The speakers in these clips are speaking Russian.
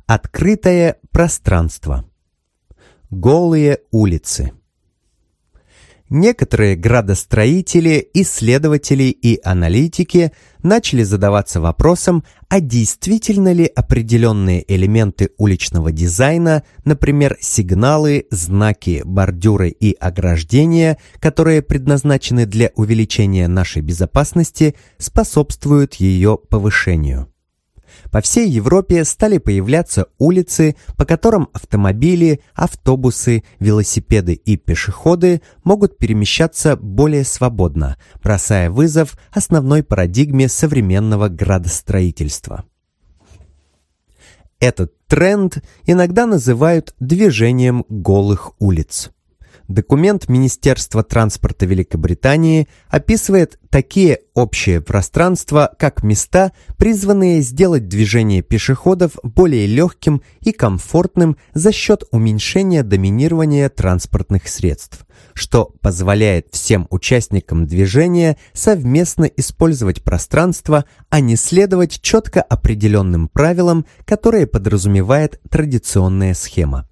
Открытое пространство. Голые улицы. Некоторые градостроители, исследователи и аналитики начали задаваться вопросом, а действительно ли определенные элементы уличного дизайна, например, сигналы, знаки, бордюры и ограждения, которые предназначены для увеличения нашей безопасности, способствуют ее повышению. По всей Европе стали появляться улицы, по которым автомобили, автобусы, велосипеды и пешеходы могут перемещаться более свободно, бросая вызов основной парадигме современного градостроительства. Этот тренд иногда называют движением голых улиц. Документ Министерства транспорта Великобритании описывает такие общие пространства, как места, призванные сделать движение пешеходов более легким и комфортным за счет уменьшения доминирования транспортных средств, что позволяет всем участникам движения совместно использовать пространство, а не следовать четко определенным правилам, которые подразумевает традиционная схема.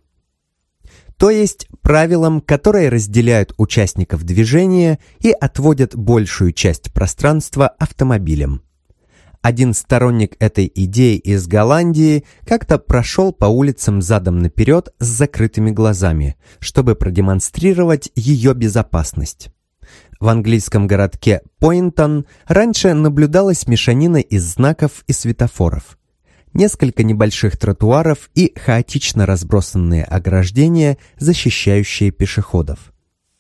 То есть правилам, которые разделяют участников движения и отводят большую часть пространства автомобилям. Один сторонник этой идеи из Голландии как-то прошел по улицам задом наперед с закрытыми глазами, чтобы продемонстрировать ее безопасность. В английском городке Пойнтон раньше наблюдалась мешанина из знаков и светофоров. Несколько небольших тротуаров и хаотично разбросанные ограждения, защищающие пешеходов.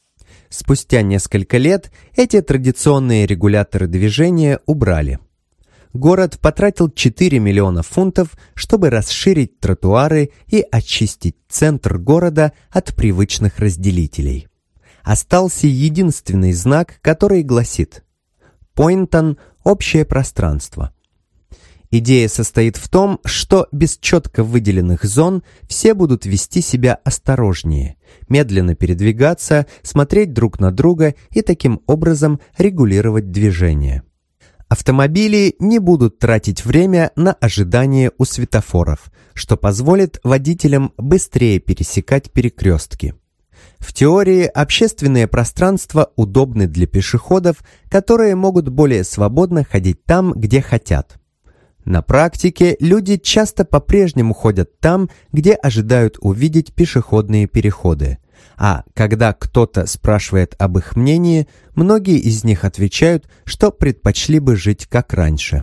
Спустя несколько лет эти традиционные регуляторы движения убрали. Город потратил 4 миллиона фунтов, чтобы расширить тротуары и очистить центр города от привычных разделителей. Остался единственный знак, который гласит «Пойнтон – общее пространство». Идея состоит в том, что без четко выделенных зон все будут вести себя осторожнее, медленно передвигаться, смотреть друг на друга и таким образом регулировать движение. Автомобили не будут тратить время на ожидание у светофоров, что позволит водителям быстрее пересекать перекрестки. В теории общественные пространства удобны для пешеходов, которые могут более свободно ходить там, где хотят. На практике люди часто по-прежнему ходят там, где ожидают увидеть пешеходные переходы. А когда кто-то спрашивает об их мнении, многие из них отвечают, что предпочли бы жить как раньше.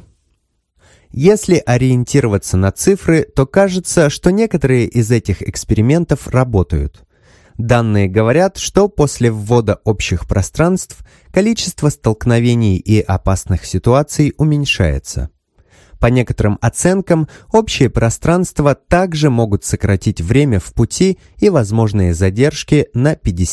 Если ориентироваться на цифры, то кажется, что некоторые из этих экспериментов работают. Данные говорят, что после ввода общих пространств количество столкновений и опасных ситуаций уменьшается. По некоторым оценкам, общие пространства также могут сократить время в пути и возможные задержки на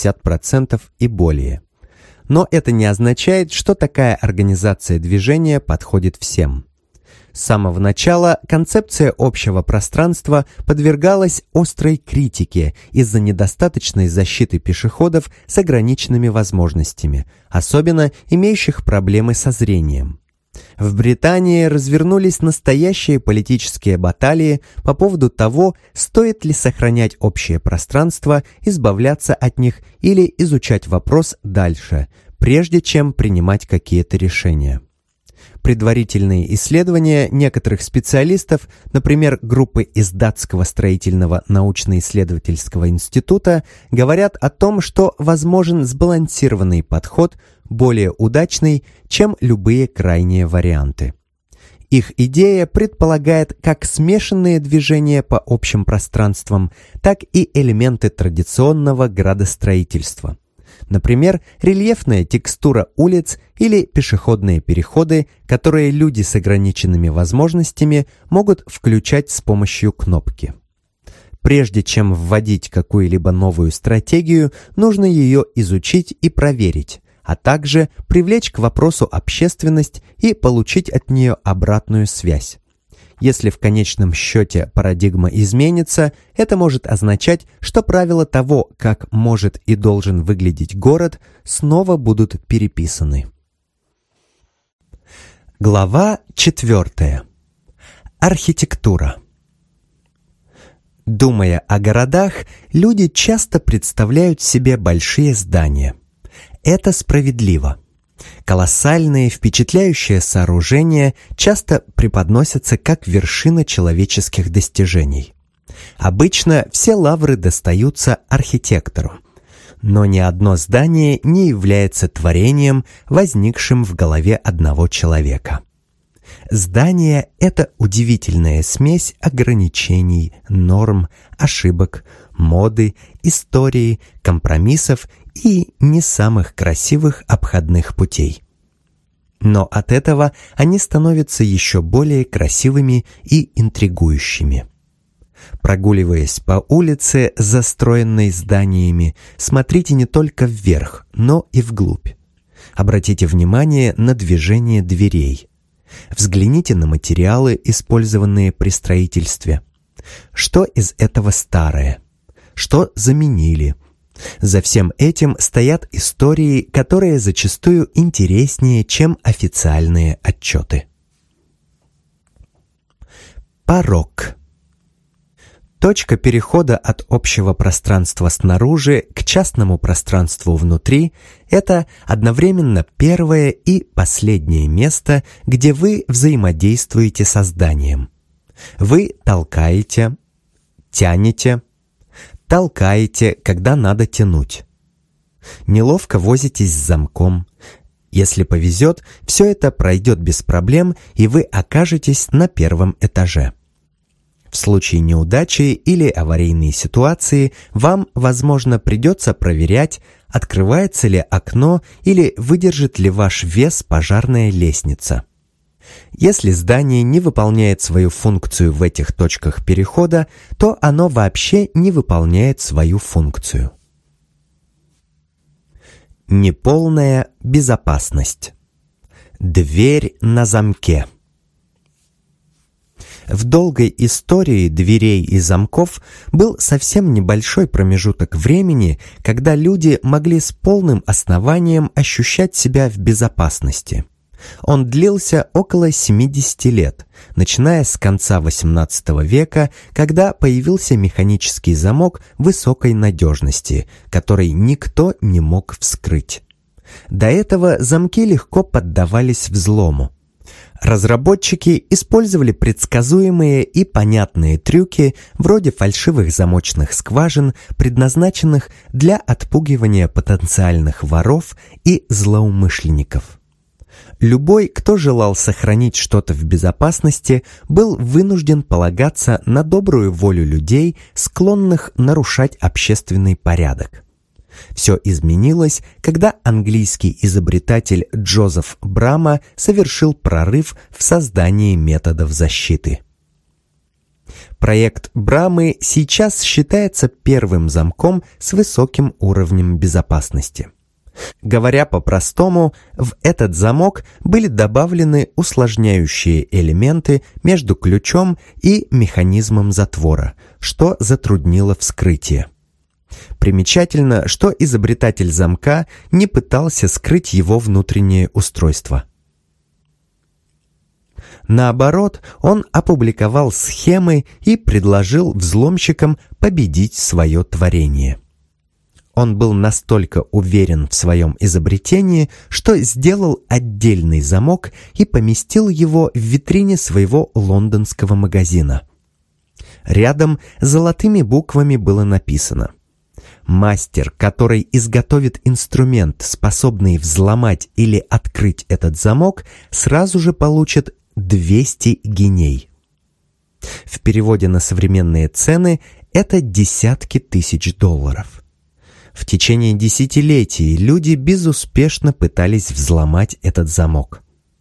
50% и более. Но это не означает, что такая организация движения подходит всем. С самого начала концепция общего пространства подвергалась острой критике из-за недостаточной защиты пешеходов с ограниченными возможностями, особенно имеющих проблемы со зрением. В Британии развернулись настоящие политические баталии по поводу того, стоит ли сохранять общее пространство, избавляться от них или изучать вопрос дальше, прежде чем принимать какие-то решения. Предварительные исследования некоторых специалистов, например, группы из Датского строительного научно-исследовательского института, говорят о том, что возможен сбалансированный подход, более удачный, чем любые крайние варианты. Их идея предполагает как смешанные движения по общим пространствам, так и элементы традиционного градостроительства. Например, рельефная текстура улиц или пешеходные переходы, которые люди с ограниченными возможностями могут включать с помощью кнопки. Прежде чем вводить какую-либо новую стратегию, нужно ее изучить и проверить, а также привлечь к вопросу общественность и получить от нее обратную связь. Если в конечном счете парадигма изменится, это может означать, что правила того, как может и должен выглядеть город, снова будут переписаны. Глава 4. Архитектура. Думая о городах, люди часто представляют себе большие здания. Это справедливо. Колоссальные, впечатляющие сооружения часто преподносятся как вершина человеческих достижений. Обычно все лавры достаются архитектору. Но ни одно здание не является творением, возникшим в голове одного человека. Здание – это удивительная смесь ограничений, норм, ошибок, моды, истории, компромиссов и не самых красивых обходных путей. Но от этого они становятся еще более красивыми и интригующими. Прогуливаясь по улице, застроенной зданиями, смотрите не только вверх, но и вглубь. Обратите внимание на движение дверей. Взгляните на материалы, использованные при строительстве. Что из этого старое? Что заменили? За всем этим стоят истории, которые зачастую интереснее, чем официальные отчеты. Порог. Точка перехода от общего пространства снаружи к частному пространству внутри – это одновременно первое и последнее место, где вы взаимодействуете со зданием. Вы толкаете, тянете, толкаете, когда надо тянуть. Неловко возитесь с замком. Если повезет, все это пройдет без проблем, и вы окажетесь на первом этаже. В случае неудачи или аварийной ситуации вам, возможно, придется проверять, открывается ли окно или выдержит ли ваш вес пожарная лестница. Если здание не выполняет свою функцию в этих точках перехода, то оно вообще не выполняет свою функцию. Неполная безопасность. Дверь на замке. В долгой истории дверей и замков был совсем небольшой промежуток времени, когда люди могли с полным основанием ощущать себя в безопасности. Он длился около 70 лет, начиная с конца XVIII века, когда появился механический замок высокой надежности, который никто не мог вскрыть. До этого замки легко поддавались взлому. Разработчики использовали предсказуемые и понятные трюки вроде фальшивых замочных скважин, предназначенных для отпугивания потенциальных воров и злоумышленников. Любой, кто желал сохранить что-то в безопасности, был вынужден полагаться на добрую волю людей, склонных нарушать общественный порядок. Все изменилось, когда английский изобретатель Джозеф Брама совершил прорыв в создании методов защиты. Проект Брамы сейчас считается первым замком с высоким уровнем безопасности. Говоря по-простому, в этот замок были добавлены усложняющие элементы между ключом и механизмом затвора, что затруднило вскрытие. Примечательно, что изобретатель замка не пытался скрыть его внутреннее устройство. Наоборот, он опубликовал схемы и предложил взломщикам победить свое творение. Он был настолько уверен в своем изобретении, что сделал отдельный замок и поместил его в витрине своего лондонского магазина. Рядом золотыми буквами было написано: «Мастер, который изготовит инструмент, способный взломать или открыть этот замок, сразу же получит 200 гиней». В переводе на современные цены это десятки тысяч долларов. В течение десятилетий люди безуспешно пытались взломать этот замок.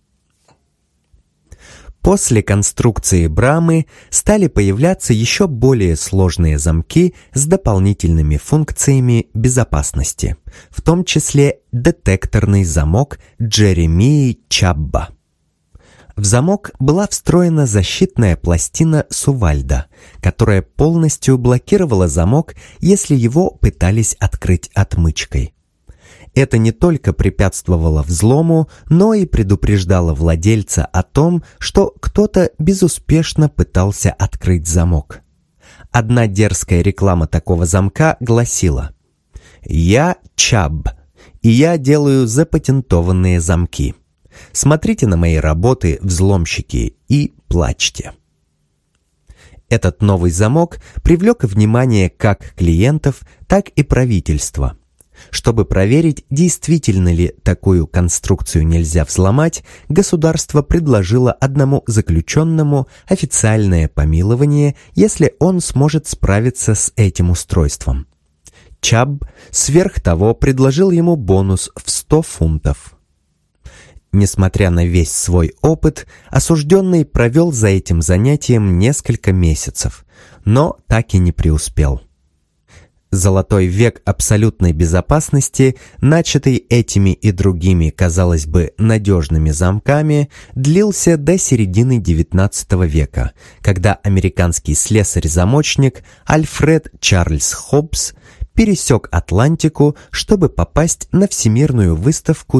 После конструкции Брамы стали появляться еще более сложные замки с дополнительными функциями безопасности, в том числе детекторный замок Джеремии Чабба. В замок была встроена защитная пластина Сувальда, которая полностью блокировала замок, если его пытались открыть отмычкой. Это не только препятствовало взлому, но и предупреждало владельца о том, что кто-то безуспешно пытался открыть замок. Одна дерзкая реклама такого замка гласила: «Я Чабб, и я делаю запатентованные замки. Смотрите на мои работы, взломщики, и плачьте». Этот новый замок привлек внимание как клиентов, так и правительства. Чтобы проверить, действительно ли такую конструкцию нельзя взломать, государство предложило одному заключенному официальное помилование, если он сможет справиться с этим устройством. Чабб сверх того предложил ему бонус в 100 фунтов. Несмотря на весь свой опыт, осужденный провел за этим занятием несколько месяцев, но так и не преуспел. Золотой век абсолютной безопасности, начатый этими и другими, казалось бы, надежными замками, длился до середины XIX века, когда американский слесарь-замочник Альфред Чарльз Хоббс пересек Атлантику, чтобы попасть на Всемирную выставку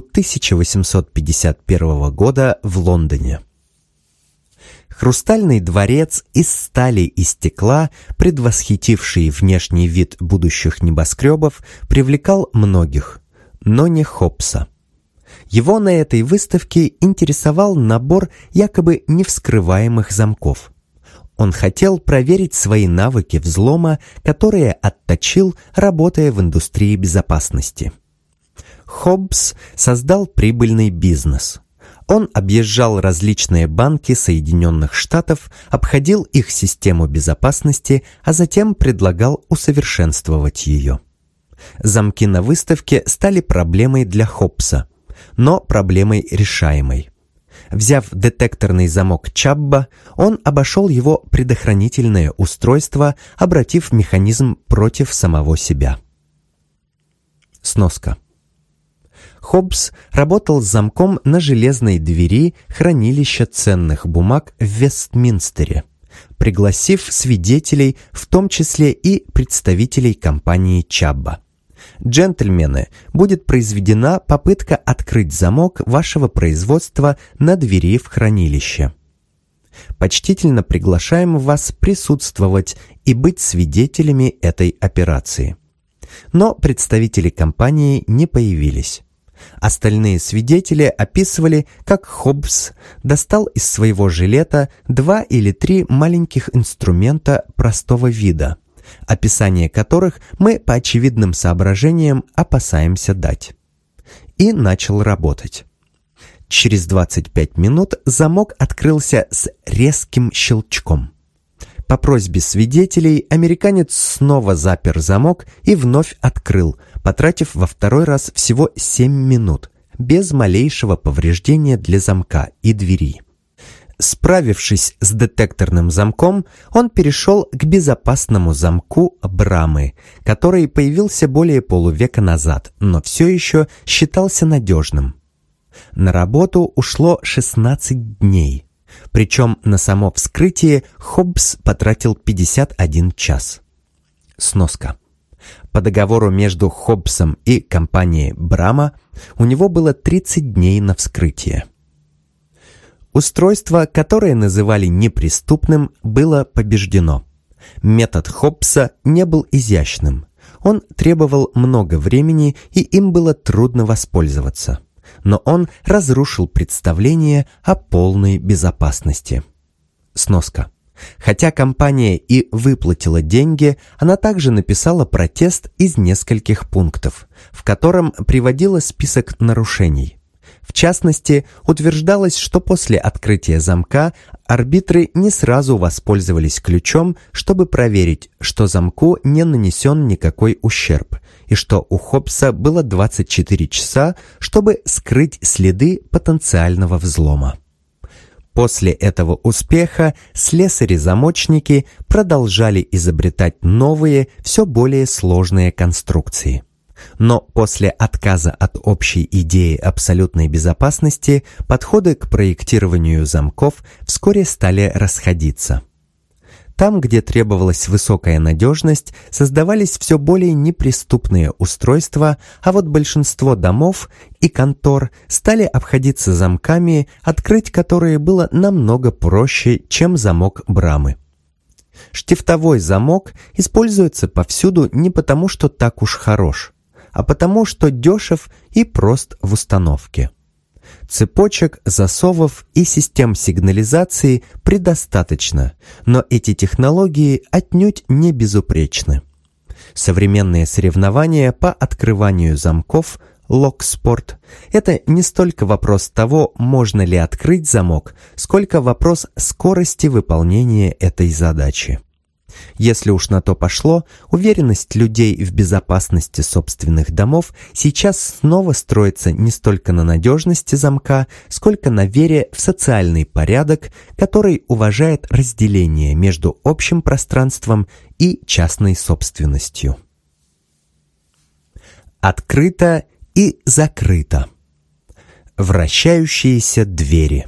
1851 года в Лондоне. Хрустальный дворец из стали и стекла, предвосхитивший внешний вид будущих небоскребов, привлекал многих, но не Хоббса. Его на этой выставке интересовал набор якобы невскрываемых замков. Он хотел проверить свои навыки взлома, которые отточил, работая в индустрии безопасности. Хоббс создал прибыльный бизнес. Он объезжал различные банки Соединенных Штатов, обходил их систему безопасности, а затем предлагал усовершенствовать ее. Замки на выставке стали проблемой для Хоббса, но проблемой решаемой. Взяв детекторный замок Чабба, он обошел его предохранительное устройство, обратив механизм против самого себя. Сноска. Хоббс работал с замком на железной двери хранилища ценных бумаг в Вестминстере, пригласив свидетелей, в том числе и представителей компании Чабба. «Джентльмены, будет произведена попытка открыть замок вашего производства на двери в хранилище. Почтительно приглашаем вас присутствовать и быть свидетелями этой операции». Но представители компании не появились. Остальные свидетели описывали, как Хоббс достал из своего жилета 2 или 3 маленьких инструмента простого вида, описание которых мы по очевидным соображениям опасаемся дать. И начал работать. Через 25 минут замок открылся с резким щелчком. По просьбе свидетелей американец снова запер замок и вновь открыл, потратив во второй раз всего 7 минут, без малейшего повреждения для замка и двери. Справившись с детекторным замком, он перешел к безопасному замку Брамы, который появился более полувека назад, но все еще считался надежным. На работу ушло 16 дней. Причем на само вскрытие Хоббс потратил 51 час. Сноска. По договору между Хоббсом и компанией Брама у него было 30 дней на вскрытие. Устройство, которое называли неприступным, было побеждено. Метод Хоббса не был изящным. Он требовал много времени, и им было трудно воспользоваться. Но он разрушил представление о полной безопасности. Сноска. Хотя компания и выплатила деньги, она также написала протест из нескольких пунктов, в котором приводила список нарушений. В частности, утверждалось, что после открытия замка арбитры не сразу воспользовались ключом, чтобы проверить, что замку не нанесен никакой ущерб, и что у Хоббса было 24 часа, чтобы скрыть следы потенциального взлома. После этого успеха слесари-замочники продолжали изобретать новые, все более сложные конструкции. Но после отказа от общей идеи абсолютной безопасности подходы к проектированию замков вскоре стали расходиться. Там, где требовалась высокая надежность, создавались все более неприступные устройства, а вот большинство домов и контор стали обходиться замками, открыть которые было намного проще, чем замок Брамы. Штифтовой замок используется повсюду не потому, что так уж хорош, а потому, что дешев и прост в установке. Цепочек, засовов и систем сигнализации предостаточно, но эти технологии отнюдь не безупречны. Современные соревнования по открыванию замков локспорт – это не столько вопрос того, можно ли открыть замок, сколько вопрос скорости выполнения этой задачи. Если уж на то пошло, уверенность людей в безопасности собственных домов сейчас снова строится не столько на надежности замка, сколько на вере в социальный порядок, который уважает разделение между общим пространством и частной собственностью. Открыто и закрыто. Вращающиеся двери.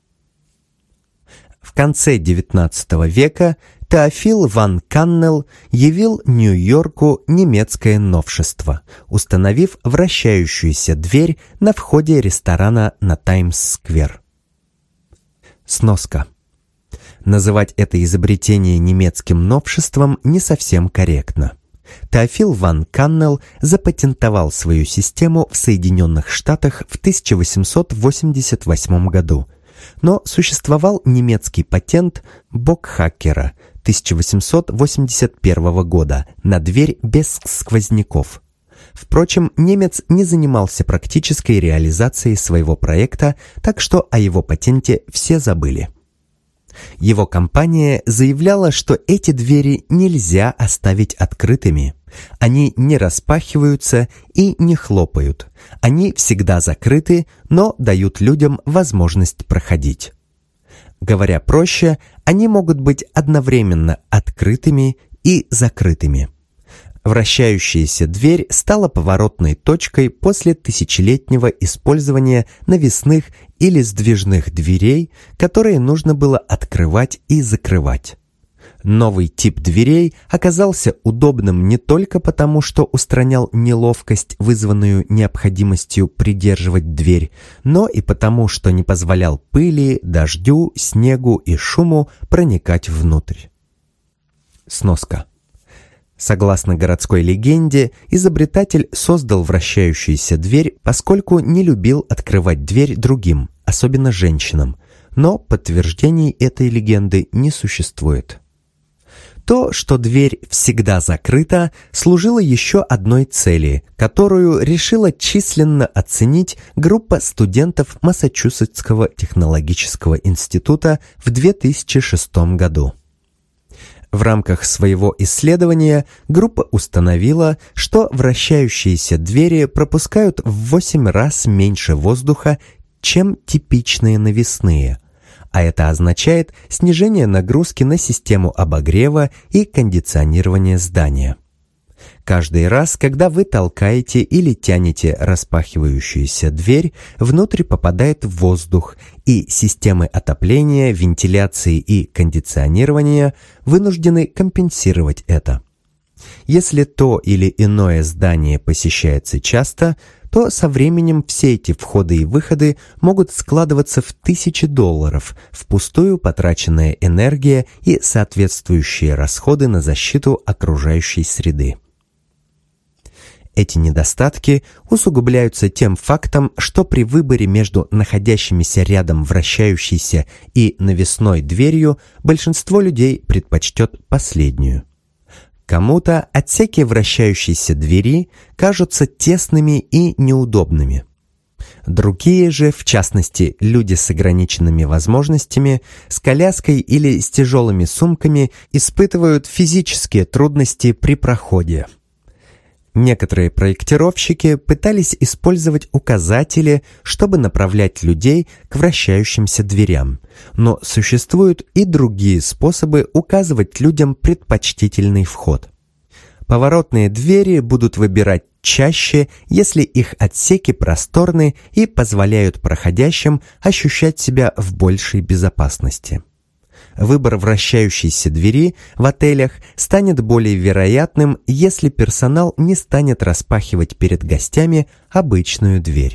В конце XIX века Теофил ван Каннел явил Нью-Йорку немецкое новшество, установив вращающуюся дверь на входе ресторана на Таймс-сквер. Сноска. Называть это изобретение немецким новшеством не совсем корректно. Теофил ван Каннел запатентовал свою систему в Соединенных Штатах в 1888 году, но существовал немецкий патент Бокхакера 1881 года на дверь без сквозняков. Впрочем, немец не занимался практической реализацией своего проекта, так что о его патенте все забыли. Его компания заявляла, что эти двери нельзя оставить открытыми. Они не распахиваются и не хлопают. Они всегда закрыты, но дают людям возможность проходить. Говоря проще, они могут быть одновременно открытыми и закрытыми. Вращающаяся дверь стала поворотной точкой после тысячелетнего использования навесных или сдвижных дверей, которые нужно было открывать и закрывать. Новый тип дверей оказался удобным не только потому, что устранял неловкость, вызванную необходимостью придерживать дверь, но и потому, что не позволял пыли, дождю, снегу и шуму проникать внутрь. Сноска. Согласно городской легенде, изобретатель создал вращающуюся дверь, поскольку не любил открывать дверь другим, особенно женщинам, но подтверждений этой легенды не существует. То, что дверь всегда закрыта, служило еще одной цели, которую решила численно оценить группа студентов Массачусетского технологического института в 2006 году. В рамках своего исследования группа установила, что вращающиеся двери пропускают в 8 раз меньше воздуха, чем типичные навесные, а это означает снижение нагрузки на систему обогрева и кондиционирования здания. Каждый раз, когда вы толкаете или тянете распахивающуюся дверь, внутрь попадает воздух, и системы отопления, вентиляции и кондиционирования вынуждены компенсировать это. Если то или иное здание посещается часто, то со временем все эти входы и выходы могут складываться в тысячи долларов, впустую потраченная энергия и соответствующие расходы на защиту окружающей среды. Эти недостатки усугубляются тем фактом, что при выборе между находящимися рядом вращающейся и навесной дверью большинство людей предпочтет последнюю. Кому-то отсеки вращающейся двери кажутся тесными и неудобными. Другие же, в частности, люди с ограниченными возможностями, с коляской или с тяжелыми сумками, испытывают физические трудности при проходе. Некоторые проектировщики пытались использовать указатели, чтобы направлять людей к вращающимся дверям, но существуют и другие способы указывать людям предпочтительный вход. Поворотные двери будут выбирать чаще, если их отсеки просторны и позволяют проходящим ощущать себя в большей безопасности. Выбор вращающейся двери в отелях станет более вероятным, если персонал не станет распахивать перед гостями обычную дверь.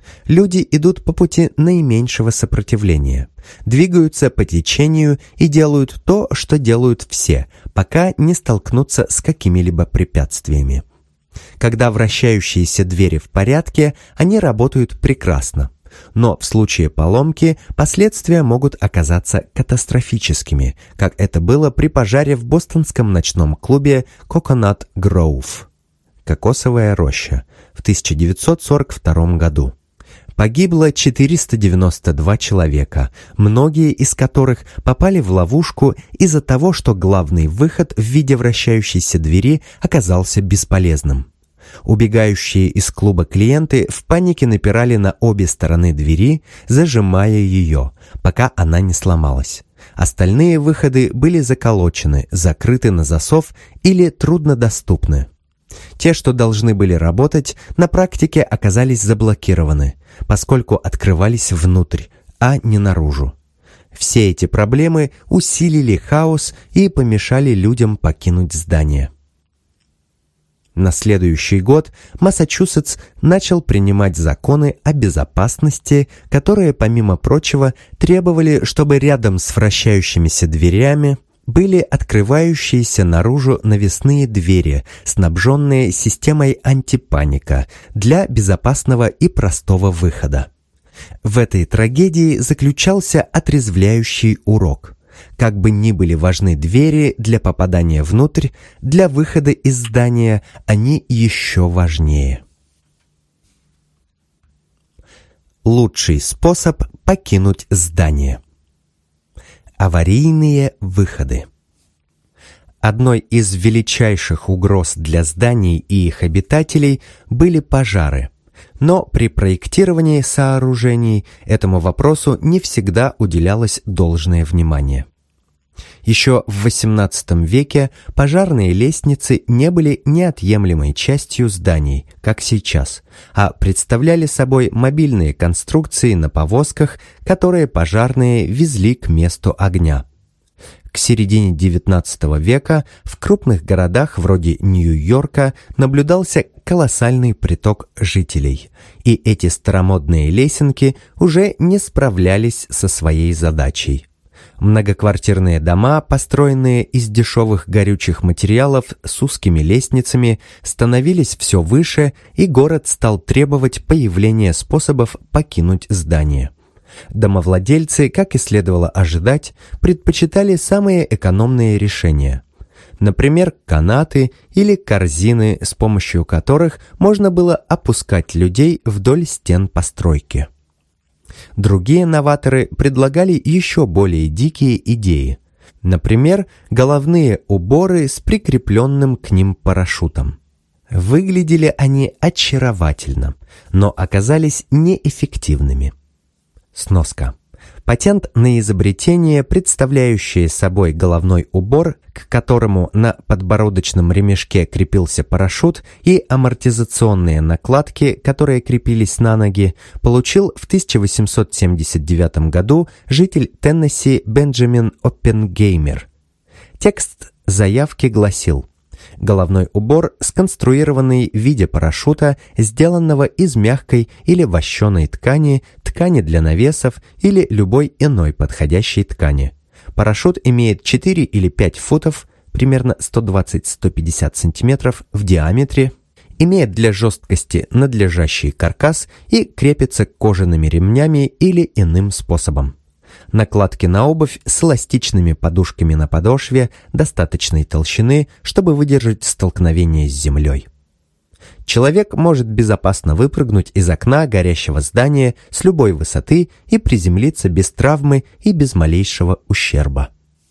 Люди идут по пути наименьшего сопротивления, двигаются по течению и делают то, что делают все, пока не столкнутся с какими-либо препятствиями. Когда вращающиеся двери в порядке, они работают прекрасно. Но в случае поломки последствия могут оказаться катастрофическими, как это было при пожаре в бостонском ночном клубе Coconut Grove, «Кокосовая роща», в 1942 году. Погибло 492 человека, многие из которых попали в ловушку из-за того, что главный выход в виде вращающейся двери оказался бесполезным. Убегающие из клуба клиенты в панике напирали на обе стороны двери, зажимая ее, пока она не сломалась. Остальные выходы были заколочены, закрыты на засов или труднодоступны. Те, что должны были работать, на практике оказались заблокированы, поскольку открывались внутрь, а не наружу. Все эти проблемы усилили хаос и помешали людям покинуть здание. На следующий год Массачусетс начал принимать законы о безопасности, которые, помимо прочего, требовали, чтобы рядом с вращающимися дверями были открывающиеся наружу навесные двери, снабженные системой антипаника для безопасного и простого выхода. В этой трагедии заключался отрезвляющий урок. Как бы ни были важны двери для попадания внутрь, для выхода из здания они еще важнее. Лучший способ покинуть здание. Аварийные выходы. Одной из величайших угроз для зданий и их обитателей были пожары. Но при проектировании сооружений этому вопросу не всегда уделялось должное внимание. Еще в XVIII веке пожарные лестницы не были неотъемлемой частью зданий, как сейчас, а представляли собой мобильные конструкции на повозках, которые пожарные везли к месту огня. К середине XIX века в крупных городах вроде Нью-Йорка наблюдался колоссальный приток жителей, и эти старомодные лесенки уже не справлялись со своей задачей. Многоквартирные дома, построенные из дешевых горючих материалов с узкими лестницами, становились все выше, и город стал требовать появления способов покинуть здание. Домовладельцы, как и следовало ожидать, предпочитали самые экономные решения. Например, канаты или корзины, с помощью которых можно было опускать людей вдоль стен постройки. Другие новаторы предлагали еще более дикие идеи. Например, головные уборы с прикрепленным к ним парашютом. Выглядели они очаровательно, но оказались неэффективными. Сноска. Патент на изобретение, представляющее собой головной убор, к которому на подбородочном ремешке крепился парашют, и амортизационные накладки, которые крепились на ноги, получил в 1879 году житель Теннесси Бенджамин Оппенгеймер. Текст заявки гласил: головной убор, сконструированный в виде парашюта, сделанного из мягкой или вощеной ткани, ткани для навесов или любой иной подходящей ткани. Парашют имеет 4 или 5 футов, примерно 120-150 сантиметров в диаметре, имеет для жесткости надлежащий каркас и крепится кожаными ремнями или иным способом. Накладки на обувь с эластичными подушками на подошве достаточной толщины, чтобы выдержать столкновение с землей. Человек может безопасно выпрыгнуть из окна горящего здания с любой высоты и приземлиться без травмы и без малейшего ущерба.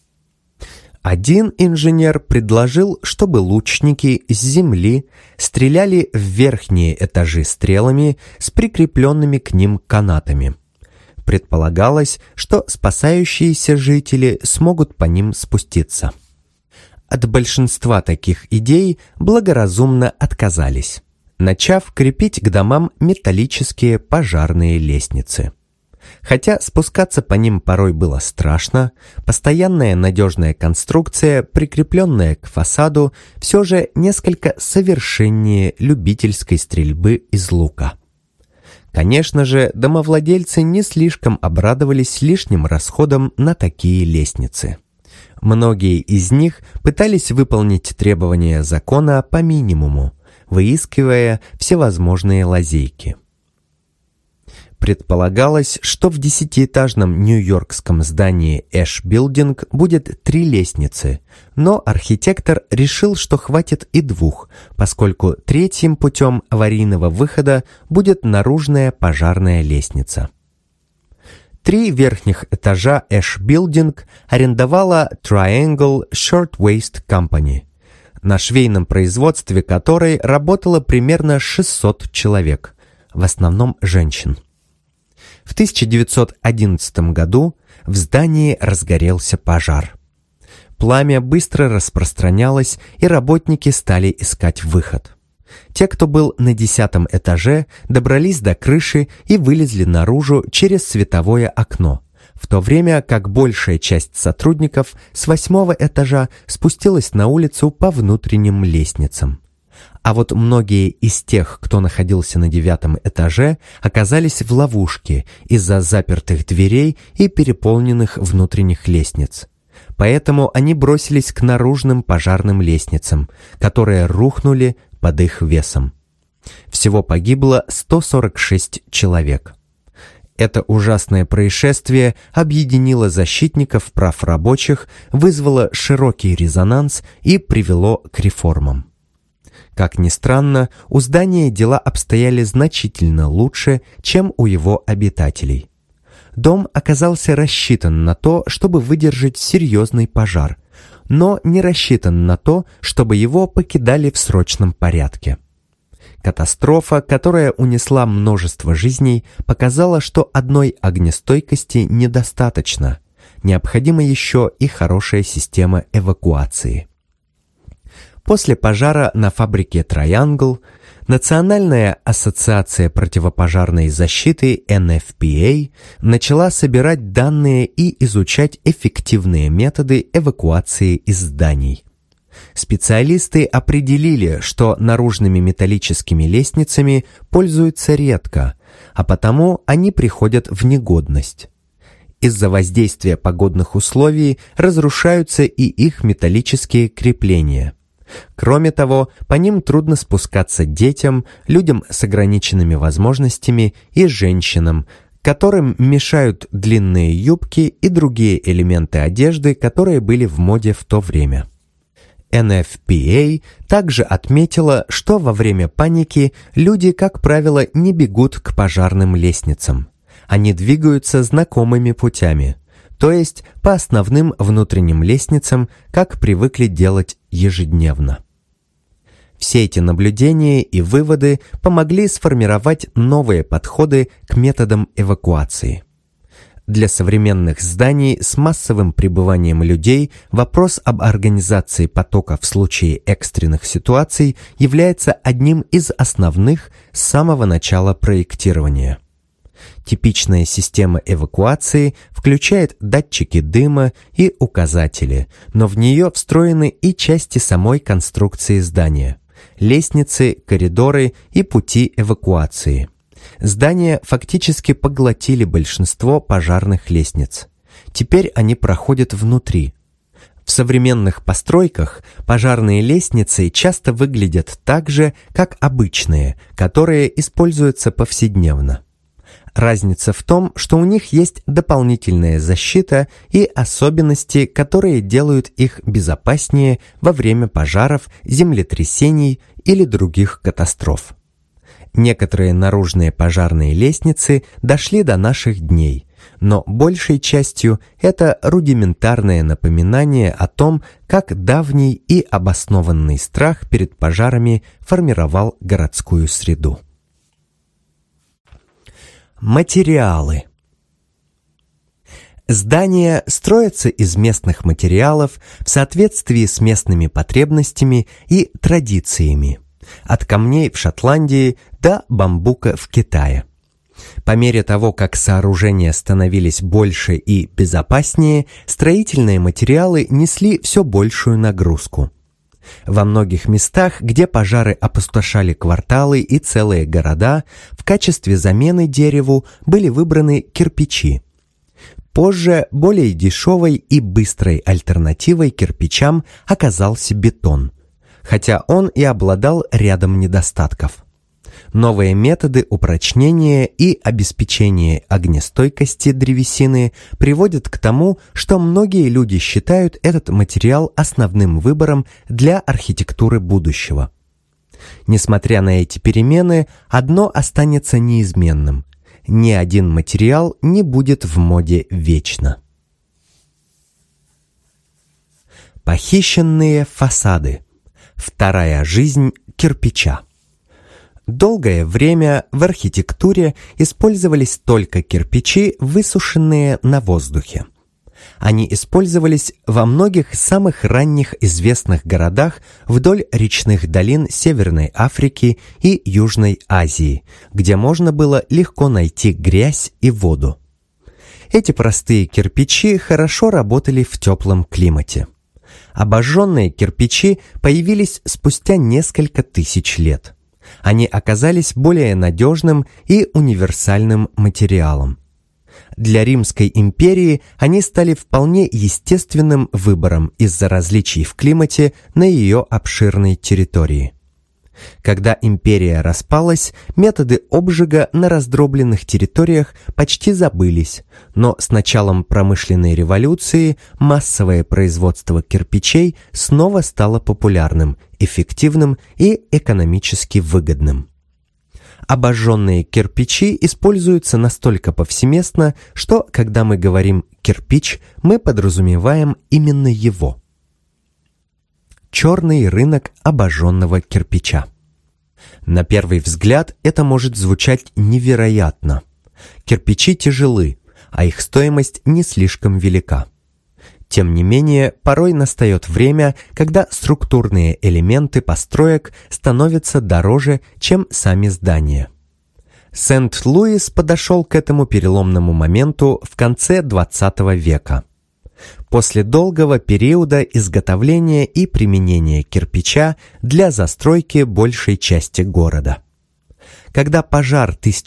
Один инженер предложил, чтобы лучники с земли стреляли в верхние этажи стрелами с прикрепленными к ним канатами. Предполагалось, что спасающиеся жители смогут по ним спуститься. От большинства таких идей благоразумно отказались, начав крепить к домам металлические пожарные лестницы. Хотя спускаться по ним порой было страшно, постоянная надежная конструкция, прикрепленная к фасаду, все же несколько совершеннее любительской стрельбы из лука. Конечно же, домовладельцы не слишком обрадовались лишним расходам на такие лестницы. Многие из них пытались выполнить требования закона по минимуму, выискивая всевозможные лазейки. Предполагалось, что в 10-этажном нью-йоркском здании Эш Билдинг будет 3 лестницы, но архитектор решил, что хватит и 2, поскольку третьим путем аварийного выхода будет наружная пожарная лестница. 3 верхних этажа Эш Билдинг арендовала Triangle Shirtwaist Company, на швейном производстве которой работало примерно 600 человек, в основном женщин. В 1911 году в здании разгорелся пожар. Пламя быстро распространялось, и работники стали искать выход. Те, кто был на 10-м этаже, добрались до крыши и вылезли наружу через световое окно, в то время как большая часть сотрудников с 8-го этажа спустилась на улицу по внутренним лестницам. А вот многие из тех, кто находился на 9-м этаже, оказались в ловушке из-за запертых дверей и переполненных внутренних лестниц. Поэтому они бросились к наружным пожарным лестницам, которые рухнули под их весом. Всего погибло 146 человек. Это ужасное происшествие объединило защитников прав рабочих, вызвало широкий резонанс и привело к реформам. Как ни странно, у здания дела обстояли значительно лучше, чем у его обитателей. Дом оказался рассчитан на то, чтобы выдержать серьезный пожар, но не рассчитан на то, чтобы его покидали в срочном порядке. Катастрофа, которая унесла множество жизней, показала, что одной огнестойкости недостаточно. Необходима еще и хорошая система эвакуации. После пожара на фабрике Triangle Национальная ассоциация противопожарной защиты NFPA начала собирать данные и изучать эффективные методы эвакуации из зданий. Специалисты определили, что наружными металлическими лестницами пользуются редко, а потому они приходят в негодность. Из-за воздействия погодных условий разрушаются и их металлические крепления. Кроме того, по ним трудно спускаться детям, людям с ограниченными возможностями и женщинам, которым мешают длинные юбки и другие элементы одежды, которые были в моде в то время. NFPA также отметила, что во время паники люди, как правило, не бегут к пожарным лестницам. Они двигаются знакомыми путями, то есть по основным внутренним лестницам, как привыкли делать ежедневно. Все эти наблюдения и выводы помогли сформировать новые подходы к методам эвакуации. Для современных зданий с массовым пребыванием людей вопрос об организации потока в случае экстренных ситуаций является одним из основных с самого начала проектирования. Типичная система эвакуации включает датчики дыма и указатели, но в нее встроены и части самой конструкции здания – лестницы, коридоры и пути эвакуации. Здания фактически поглотили большинство пожарных лестниц. Теперь они проходят внутри. В современных постройках пожарные лестницы часто выглядят так же, как обычные, которые используются повседневно. Разница в том, что у них есть дополнительная защита и особенности, которые делают их безопаснее во время пожаров, землетрясений или других катастроф. Некоторые наружные пожарные лестницы дошли до наших дней, но большей частью это рудиментарное напоминание о том, как давний и обоснованный страх перед пожарами формировал городскую среду. Материалы. Здания строятся из местных материалов в соответствии с местными потребностями и традициями, от камней в Шотландии до бамбука в Китае. По мере того, как сооружения становились больше и безопаснее, строительные материалы несли все большую нагрузку. Во многих местах, где пожары опустошали кварталы и целые города, в качестве замены дереву были выбраны кирпичи. Позже более дешевой и быстрой альтернативой кирпичам оказался бетон, хотя он и обладал рядом недостатков. Новые методы упрочнения и обеспечения огнестойкости древесины приводят к тому, что многие люди считают этот материал основным выбором для архитектуры будущего. Несмотря на эти перемены, одно останется неизменным: ни один материал не будет в моде вечно. Похищенные фасады. Вторая жизнь кирпича. Долгое время в архитектуре использовались только кирпичи, высушенные на воздухе. Они использовались во многих самых ранних известных городах вдоль речных долин Северной Африки и Южной Азии, где можно было легко найти грязь и воду. Эти простые кирпичи хорошо работали в теплом климате. Обожженные кирпичи появились спустя несколько тысяч лет. Они оказались более надежным и универсальным материалом. Для Римской империи они стали вполне естественным выбором из-за различий в климате на ее обширной территории. Когда империя распалась, методы обжига на раздробленных территориях почти забылись, но с началом промышленной революции массовое производство кирпичей снова стало популярным, эффективным и экономически выгодным. Обожженные кирпичи используются настолько повсеместно, что, когда мы говорим «кирпич», мы подразумеваем именно его. Черный рынок обожженного кирпича. На первый взгляд это может звучать невероятно. Кирпичи тяжелы, а их стоимость не слишком велика. Тем не менее, порой настает время, когда структурные элементы построек становятся дороже, чем сами здания. Сент-Луис подошел к этому переломному моменту в конце XX века. После долгого периода изготовления и применения кирпича для застройки большей части города. Когда пожар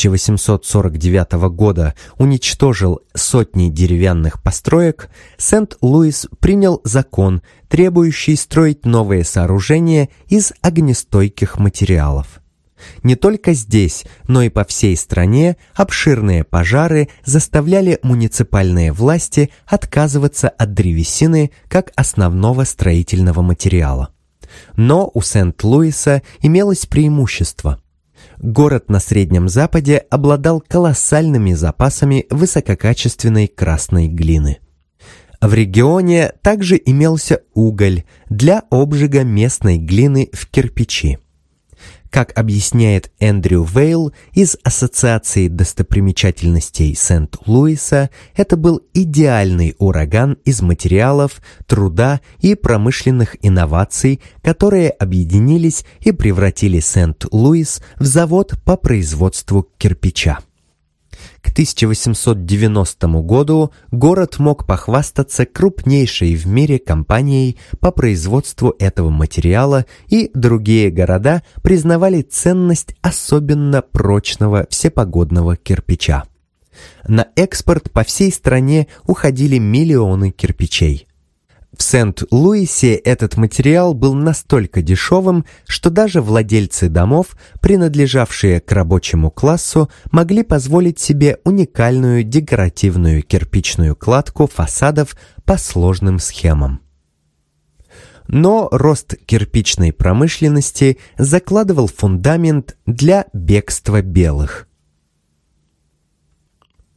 1849 года уничтожил сотни деревянных построек, Сент-Луис принял закон, требующий строить новые сооружения из огнестойких материалов. Не только здесь, но и по всей стране обширные пожары заставляли муниципальные власти отказываться от древесины как основного строительного материала. Но у Сент-Луиса имелось преимущество. Город на Среднем Западе обладал колоссальными запасами высококачественной красной глины. В регионе также имелся уголь для обжига местной глины в кирпичи. Как объясняет Эндрю Вейл из Ассоциации достопримечательностей Сент-Луиса, это был идеальный ураган из материалов, труда и промышленных инноваций, которые объединились и превратили Сент-Луис в завод по производству кирпича. К 1890 году город мог похвастаться крупнейшей в мире компанией по производству этого материала, и другие города признавали ценность особенно прочного всепогодного кирпича. На экспорт по всей стране уходили миллионы кирпичей. В Сент-Луисе этот материал был настолько дешевым, что даже владельцы домов, принадлежавшие к рабочему классу, могли позволить себе уникальную декоративную кирпичную кладку фасадов по сложным схемам. Но рост кирпичной промышленности закладывал фундамент для бегства белых.